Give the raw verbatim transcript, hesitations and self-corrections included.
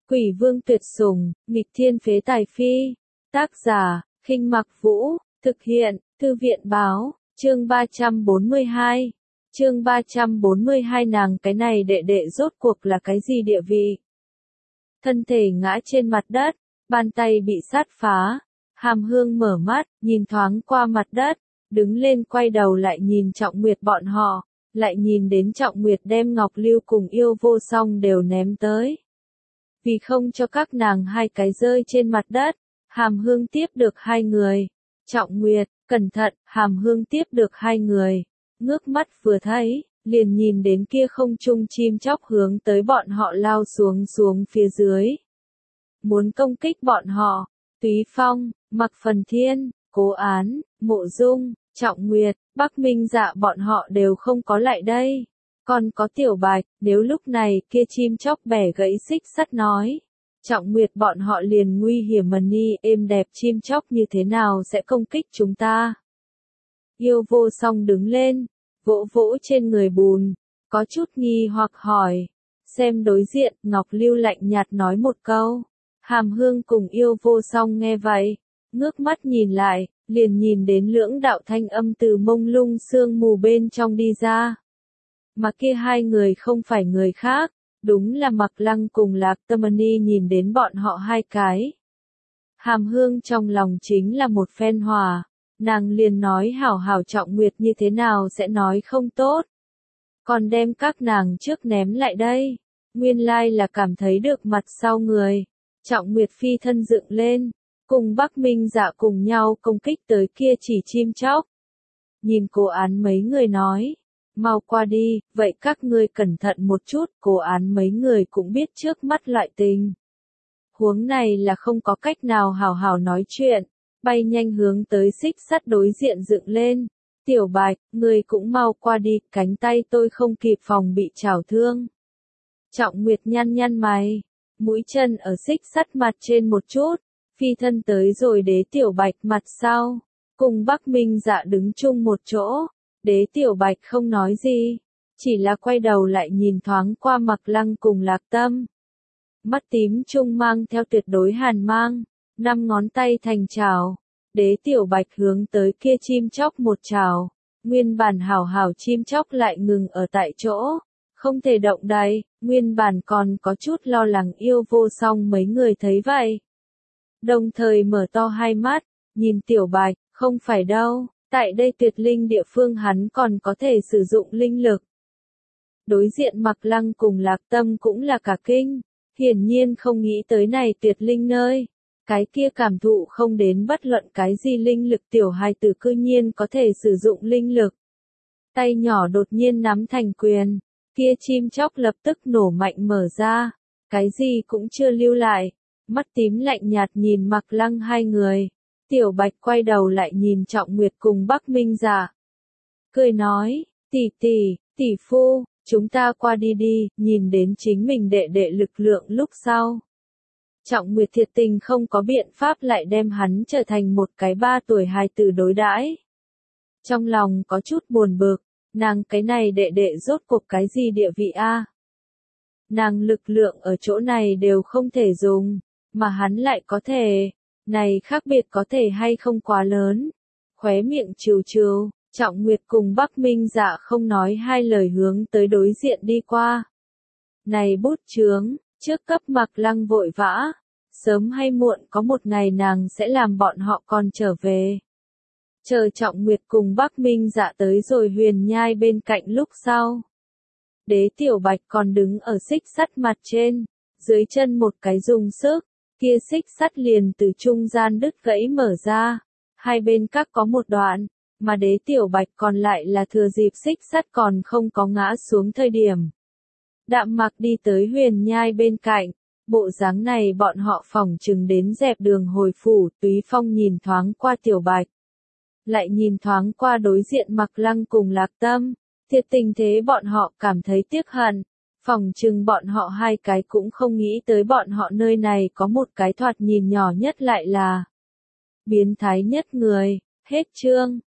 Quỷ vương tuyệt sủng, nghịch thiên phế tài phi. Tác giả, Khinh Mặc Vũ, thực hiện, Thư viện báo, chương ba trăm bốn mươi hai. Chương ba trăm bốn mươi hai nàng cái này đệ đệ rốt cuộc là cái gì địa vị? Thân thể ngã trên mặt đất, bàn tay bị sát phá, Hàm Hương mở mắt, nhìn thoáng qua mặt đất, đứng lên quay đầu lại nhìn Trọng Nguyệt bọn họ, lại nhìn đến Trọng Nguyệt đem Ngọc Lưu cùng Yêu Vô Song đều ném tới. Vì không cho các nàng hai cái rơi trên mặt đất, Hàm Hương tiếp được hai người. Trọng Nguyệt, cẩn thận, Hàm Hương tiếp được hai người. Ngước mắt vừa thấy, liền nhìn đến kia không trung chim chóc hướng tới bọn họ lao xuống xuống phía dưới. Muốn công kích bọn họ, Túy Phong, Mặc Phần Thiên, Cố Án, Mộ Dung, Trọng Nguyệt, Bắc Minh Dạ bọn họ đều không có lại đây. Còn có Tiểu Bạch, nếu lúc này kia chim chóc bẻ gãy xích sắt nói. Trọng Nguyệt bọn họ liền nguy hiểm mà ni êm đẹp chim chóc như thế nào sẽ công kích chúng ta. Yêu Vô Song đứng lên, vỗ vỗ trên người bùn, có chút nghi hoặc hỏi. Xem đối diện, Ngọc Lưu lạnh nhạt nói một câu. Hàm Hương cùng Yêu Vô Song nghe vậy, ngước mắt nhìn lại, liền nhìn đến lưỡng đạo thanh âm từ mông lung sương mù bên trong đi ra. Mà kia hai người không phải người khác, đúng là Mặc Lăng cùng Lạc Tâm Ni nhìn đến bọn họ hai cái. Hàm Hương trong lòng chính là một phen hòa, nàng liền nói hảo hảo Trọng Nguyệt như thế nào sẽ nói không tốt. Còn đem các nàng trước ném lại đây, nguyên lai là cảm thấy được mặt sau người. Trọng Nguyệt phi thân dựng lên, cùng Bắc Minh Dạ cùng nhau công kích tới kia chỉ chim chóc. Nhìn Cố Án mấy người nói, mau qua đi, vậy các ngươi cẩn thận một chút, Cố Án mấy người cũng biết trước mắt loại tình. Huống này là không có cách nào hào hào nói chuyện, bay nhanh hướng tới xích sắt đối diện dựng lên. Tiểu Bạch, ngươi cũng mau qua đi, cánh tay tôi không kịp phòng bị chảo thương. Trọng Nguyệt nhăn nhăn mày, mũi chân ở xích sắt mặt trên một chút, phi thân tới rồi Đế Tiểu Bạch mặt sau, cùng Bắc Minh Dạ đứng chung một chỗ. Đế Tiểu Bạch không nói gì, chỉ là quay đầu lại nhìn thoáng qua Mặc Lăng cùng Lạc Tâm. Mắt tím trung mang theo tuyệt đối hàn mang, năm ngón tay thành chảo. Đế Tiểu Bạch hướng tới kia chim chóc một chảo, nguyên bản hảo hảo chim chóc lại ngừng ở tại chỗ, không thể động đậy. Nguyên bản còn có chút lo lắng Yêu Vô Song mấy người thấy vậy, đồng thời mở to hai mắt, nhìn Tiểu Bạch, không phải đâu. Tại đây tuyệt linh địa phương hắn còn có thể sử dụng linh lực. Đối diện Mặc Lăng cùng Lạc Tâm cũng là cả kinh, hiển nhiên không nghĩ tới này tuyệt linh nơi. Cái kia cảm thụ không đến bất luận cái gì linh lực tiểu hài tử cư nhiên có thể sử dụng linh lực. Tay nhỏ đột nhiên nắm thành quyền, kia chim chóc lập tức nổ mạnh mở ra, cái gì cũng chưa lưu lại, mắt tím lạnh nhạt nhìn Mặc Lăng hai người. Tiểu Bạch quay đầu lại nhìn Trọng Nguyệt cùng Bắc Minh Dạ. Cười nói, tỷ tỷ, tỷ phu, chúng ta qua đi đi, nhìn đến chính mình đệ đệ lực lượng lúc sau. Trọng Nguyệt thiệt tình không có biện pháp lại đem hắn trở thành một cái ba tuổi hài tử đối đãi. Trong lòng có chút buồn bực, nàng cái này đệ đệ rốt cuộc cái gì địa vị a? Nàng lực lượng ở chỗ này đều không thể dùng, mà hắn lại có thể. Này khác biệt có thể hay không quá lớn. Khóe miệng trừ trừ, Trọng Nguyệt cùng Bắc Minh Dạ không nói hai lời hướng tới đối diện đi qua. Này bút chướng, trước cấp Mặc Lăng vội vã, sớm hay muộn có một ngày nàng sẽ làm bọn họ còn trở về. Chờ Trọng Nguyệt cùng Bắc Minh Dạ tới rồi huyền nhai bên cạnh lúc sau. Đế Tiểu Bạch còn đứng ở xích sắt mặt trên, dưới chân một cái dùng sức. Kia xích sắt liền từ trung gian đứt gãy mở ra, hai bên các có một đoạn, mà Đế Tiểu Bạch còn lại là thừa dịp xích sắt còn không có ngã xuống thời điểm. Đạm Mặc đi tới huyền nhai bên cạnh, bộ dáng này bọn họ phỏng chừng đến dẹp đường hồi phủ. Túy Phong nhìn thoáng qua Tiểu Bạch, lại nhìn thoáng qua đối diện Mặc Lăng cùng Lạc Tâm, thiệt tình thế bọn họ cảm thấy tiếc hận. Phòng chừng bọn họ hai cái cũng không nghĩ tới bọn họ nơi này có một cái thoạt nhìn nhỏ nhất lại là biến thái nhất người. Hết chương.